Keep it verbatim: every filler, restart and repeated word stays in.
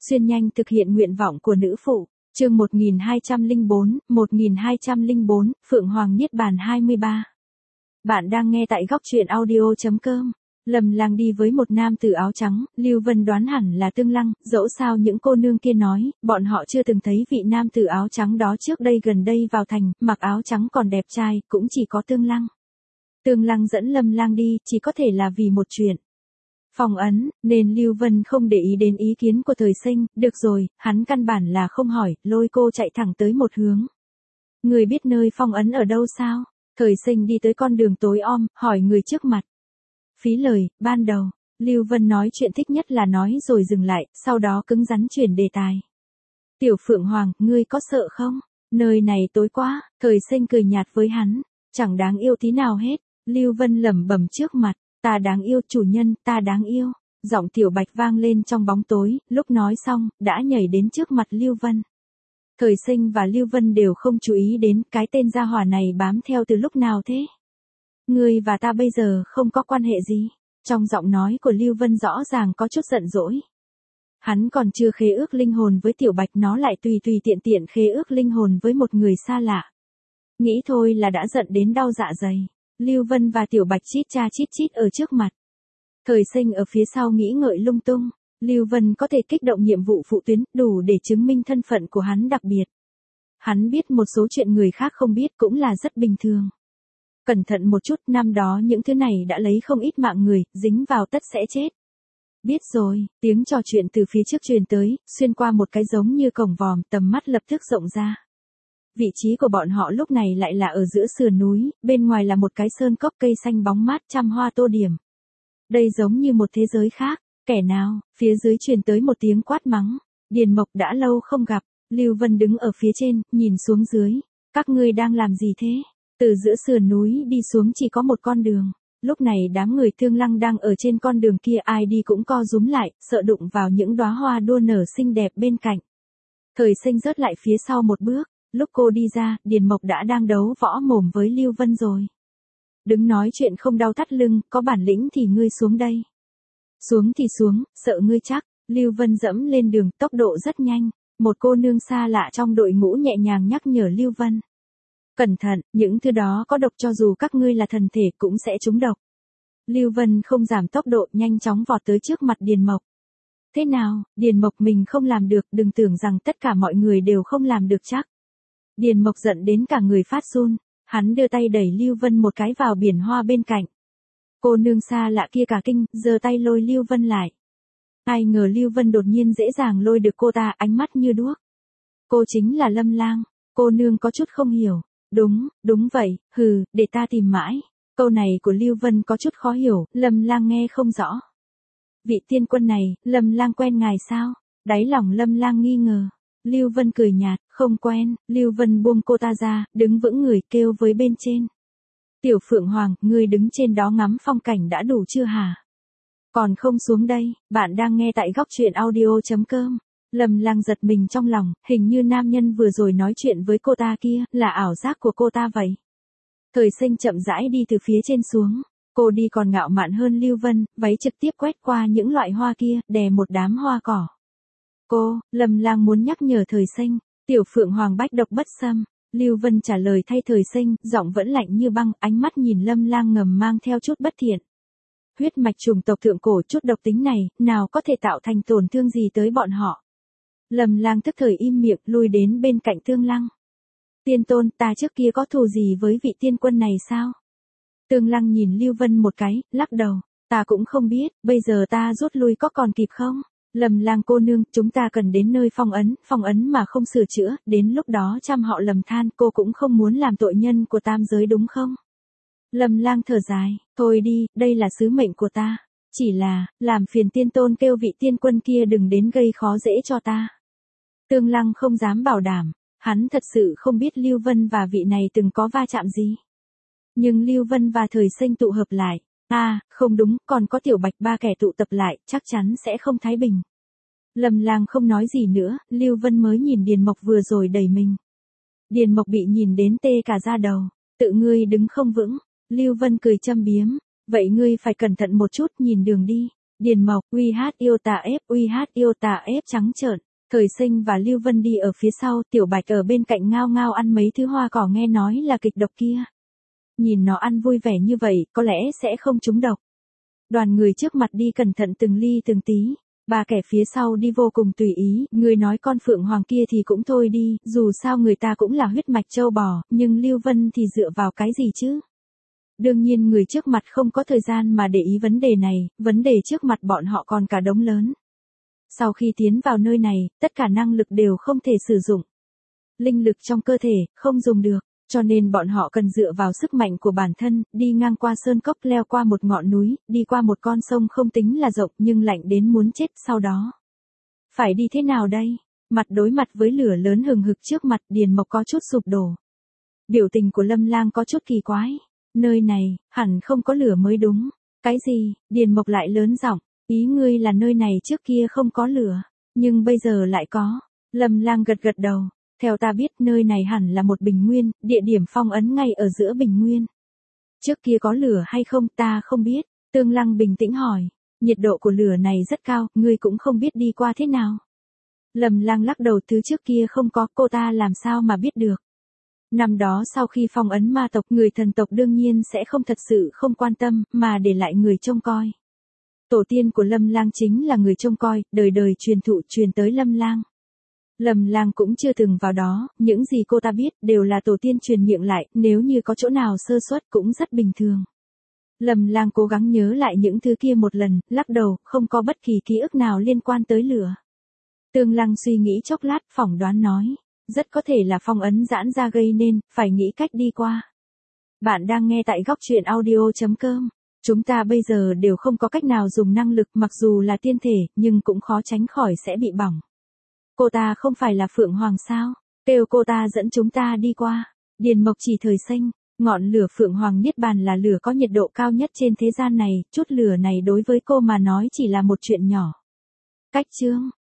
Xuyên nhanh thực hiện nguyện vọng của nữ phụ. Chương một nghìn hai trăm lẻ bốn, một nghìn hai trăm lẻ bốn, Phượng Hoàng Niết Bàn hai mươi ba. Bạn đang nghe tại góc truyện audio chấm com. Lâm Lang đi với một nam tử áo trắng, Lưu Vân đoán hẳn là Tương Lăng, dẫu sao những cô nương kia nói, bọn họ chưa từng thấy vị nam tử áo trắng đó trước đây gần đây vào thành, mặc áo trắng còn đẹp trai, cũng chỉ có Tương Lăng. Tương Lăng dẫn Lâm Lang đi, chỉ có thể là vì một chuyện. Phong ấn, nên Lưu Vân không để ý đến ý kiến của Thời Sinh, được rồi, hắn căn bản là không hỏi, lôi cô chạy thẳng tới một hướng. Người biết nơi phong ấn ở đâu sao? Thời Sinh đi tới con đường tối om, hỏi người trước mặt. Phí lời, ban đầu, Lưu Vân nói chuyện thích nhất là nói rồi dừng lại, sau đó cứng rắn chuyển đề tài. Tiểu Phượng Hoàng, ngươi có sợ không? Nơi này tối quá, Thời Sinh cười nhạt với hắn, chẳng đáng yêu tí nào hết. Lưu Vân lẩm bẩm trước mặt. Ta đáng yêu, chủ nhân, ta đáng yêu. Giọng Tiểu Bạch vang lên trong bóng tối, lúc nói xong, đã nhảy đến trước mặt Lưu Vân. Thời Sinh và Lưu Vân đều không chú ý đến cái tên gia hỏa này bám theo từ lúc nào thế. Ngươi và ta bây giờ không có quan hệ gì. Trong giọng nói của Lưu Vân rõ ràng có chút giận dỗi. Hắn còn chưa khế ước linh hồn với Tiểu Bạch, nó lại tùy tùy tiện tiện khế ước linh hồn với một người xa lạ. Nghĩ thôi là đã giận đến đau dạ dày. Lưu Vân và Tiểu Bạch chít cha chít chít ở trước mặt. Thời Sinh ở phía sau nghĩ ngợi lung tung. Lưu Vân có thể kích động nhiệm vụ phụ tuyến, đủ để chứng minh thân phận của hắn đặc biệt. Hắn biết một số chuyện người khác không biết cũng là rất bình thường. Cẩn thận một chút, năm đó những thứ này đã lấy không ít mạng người, dính vào tất sẽ chết. Biết rồi, tiếng trò chuyện từ phía trước truyền tới, xuyên qua một cái giống như cổng vòm, tầm mắt lập tức rộng ra. Vị trí của bọn họ lúc này lại là ở giữa sườn núi, bên ngoài là một cái sơn cốc cây xanh bóng mát trăm hoa tô điểm. Đây giống như một thế giới khác, kẻ nào, phía dưới truyền tới một tiếng quát mắng. Điền Mộc đã lâu không gặp, Lưu Vân đứng ở phía trên, nhìn xuống dưới. Các ngươi đang làm gì thế? Từ giữa sườn núi đi xuống chỉ có một con đường. Lúc này đám người Thương Lăng đang ở trên con đường kia, ai đi cũng co rúm lại, sợ đụng vào những đóa hoa đua nở xinh đẹp bên cạnh. Thời Sinh rớt lại phía sau một bước. Lúc cô đi ra, Điền Mộc đã đang đấu võ mồm với Lưu Vân rồi. Đứng nói chuyện không đau thắt lưng, có bản lĩnh thì ngươi xuống đây. Xuống thì xuống, sợ ngươi chắc. Lưu Vân dẫm lên đường, tốc độ rất nhanh. Một cô nương xa lạ trong đội ngũ nhẹ nhàng nhắc nhở Lưu Vân. Cẩn thận, những thứ đó có độc, cho dù các ngươi là thần thể cũng sẽ trúng độc. Lưu Vân không giảm tốc độ, nhanh chóng vọt tới trước mặt Điền Mộc. Thế nào, Điền Mộc mình không làm được, đừng tưởng rằng tất cả mọi người đều không làm được chắc. Điền Mộc giận đến cả người phát run, hắn đưa tay đẩy Lưu Vân một cái vào biển hoa bên cạnh. Cô nương xa lạ kia cả kinh, giơ tay lôi Lưu Vân lại. Ai ngờ Lưu Vân đột nhiên dễ dàng lôi được cô ta, ánh mắt như đuốc. Cô chính là Lâm Lang, cô nương có chút không hiểu. Đúng, đúng vậy, hừ, để ta tìm mãi. Câu này của Lưu Vân có chút khó hiểu, Lâm Lang nghe không rõ. Vị tiên quân này, Lâm Lang quen ngài sao? Đáy lòng Lâm Lang nghi ngờ. Lưu Vân cười nhạt, không quen. Lưu Vân buông cô ta ra, đứng vững người, kêu với bên trên. Tiểu Phượng Hoàng, ngươi đứng trên đó ngắm phong cảnh đã đủ chưa hả? Còn không xuống đây, bạn đang nghe tại góc truyện audio chấm com. Lâm Lang giật mình trong lòng, hình như nam nhân vừa rồi nói chuyện với cô ta kia, là ảo giác của cô ta vậy. Thời Sinh chậm rãi đi từ phía trên xuống. Cô đi còn ngạo mạn hơn Lưu Vân, váy trực tiếp quét qua những loại hoa kia, đè một đám hoa cỏ. Cô, Lâm Lang muốn nhắc nhở Thời Sinh, Tiểu Phượng Hoàng bách độc bất xâm. Lưu Vân trả lời thay Thời Sinh, giọng vẫn lạnh như băng, ánh mắt nhìn Lâm Lang ngầm mang theo chút bất thiện. Huyết mạch chủng tộc thượng cổ, chút độc tính này, nào có thể tạo thành tổn thương gì tới bọn họ. Lâm Lang tức thời im miệng, lui đến bên cạnh Tương Lăng. Tiên tôn, ta trước kia có thù gì với vị tiên quân này sao? Tương Lăng nhìn Lưu Vân một cái, lắc đầu. Ta cũng không biết, bây giờ ta rút lui có còn kịp không? Lâm Lang cô nương, chúng ta cần đến nơi phong ấn, phong ấn mà không sửa chữa, đến lúc đó trăm họ lầm than, cô cũng không muốn làm tội nhân của tam giới đúng không? Lâm Lang thở dài, thôi đi, đây là sứ mệnh của ta. Chỉ là, làm phiền tiên tôn kêu vị tiên quân kia đừng đến gây khó dễ cho ta. Tương Lăng không dám bảo đảm, hắn thật sự không biết Lưu Vân và vị này từng có va chạm gì. Nhưng Lưu Vân và Thời Sinh tụ hợp lại, à, không đúng, còn có Tiểu Bạch, ba kẻ tụ tập lại, chắc chắn sẽ không thái bình. Lâm Lang không nói gì nữa, Lưu Vân mới nhìn Điền Mộc vừa rồi đẩy mình. Điền Mộc bị nhìn đến tê cả da đầu, tự ngươi đứng không vững. Lưu Vân cười châm biếm, vậy ngươi phải cẩn thận một chút, nhìn đường đi. Điền Mộc, uy hát yêu tà ép, uy hát yêu tà ép trắng trợn. Thời Sinh và Lưu Vân đi ở phía sau, Tiểu Bạch ở bên cạnh ngao ngao ăn mấy thứ hoa cỏ nghe nói là kịch độc kia. Nhìn nó ăn vui vẻ như vậy, có lẽ sẽ không trúng độc. Đoàn người trước mặt đi cẩn thận từng ly từng tí. Ba kẻ phía sau đi vô cùng tùy ý, người nói con Phượng Hoàng kia thì cũng thôi đi, dù sao người ta cũng là huyết mạch châu bò, nhưng Lưu Vân thì dựa vào cái gì chứ? Đương nhiên người trước mặt không có thời gian mà để ý vấn đề này, vấn đề trước mặt bọn họ còn cả đống lớn. Sau khi tiến vào nơi này, tất cả năng lực đều không thể sử dụng. Linh lực trong cơ thể, không dùng được, cho nên bọn họ cần dựa vào sức mạnh của bản thân, đi ngang qua sơn cốc, leo qua một ngọn núi, đi qua một con sông không tính là rộng nhưng lạnh đến muốn chết sau đó. Phải đi thế nào đây? Mặt đối mặt với lửa lớn hừng hực trước mặt, Điền Mộc có chút sụp đổ. Biểu tình của Lâm Lang có chút kỳ quái. Nơi này, hẳn không có lửa mới đúng. Cái gì? Điền Mộc lại lớn giọng. Ý ngươi là nơi này trước kia không có lửa, nhưng bây giờ lại có. Lâm Lang gật gật đầu. Theo ta biết nơi này hẳn là một bình nguyên, địa điểm phong ấn ngay ở giữa bình nguyên. Trước kia có lửa hay không ta không biết. Tương Lăng bình tĩnh hỏi. Nhiệt độ của lửa này rất cao, ngươi cũng không biết đi qua thế nào. Lâm Lang lắc đầu, thứ trước kia không có, cô ta làm sao mà biết được. Năm đó sau khi phong ấn ma tộc, người thần tộc đương nhiên sẽ không thật sự không quan tâm, mà để lại người trông coi. Tổ tiên của Lâm Lang chính là người trông coi, đời đời truyền thụ truyền tới Lâm Lang. Lâm Lang cũng chưa từng vào đó, những gì cô ta biết đều là tổ tiên truyền miệng lại, nếu như có chỗ nào sơ suất cũng rất bình thường. Lâm Lang cố gắng nhớ lại những thứ kia một lần, lắc đầu, không có bất kỳ ký ức nào liên quan tới lửa. Tương Lăng suy nghĩ chốc lát, phỏng đoán nói, rất có thể là phong ấn giãn ra gây nên, phải nghĩ cách đi qua. Bạn đang nghe tại góc truyện audio chấm com. Chúng ta bây giờ đều không có cách nào dùng năng lực, mặc dù là tiên thể, nhưng cũng khó tránh khỏi sẽ bị bỏng. Cô ta không phải là Phượng Hoàng sao? Kêu cô ta dẫn chúng ta đi qua. Điền Mộc chỉ Thời Sinh, ngọn lửa Phượng Hoàng Niết Bàn là lửa có nhiệt độ cao nhất trên thế gian này, chút lửa này đối với cô mà nói chỉ là một chuyện nhỏ. Cách chương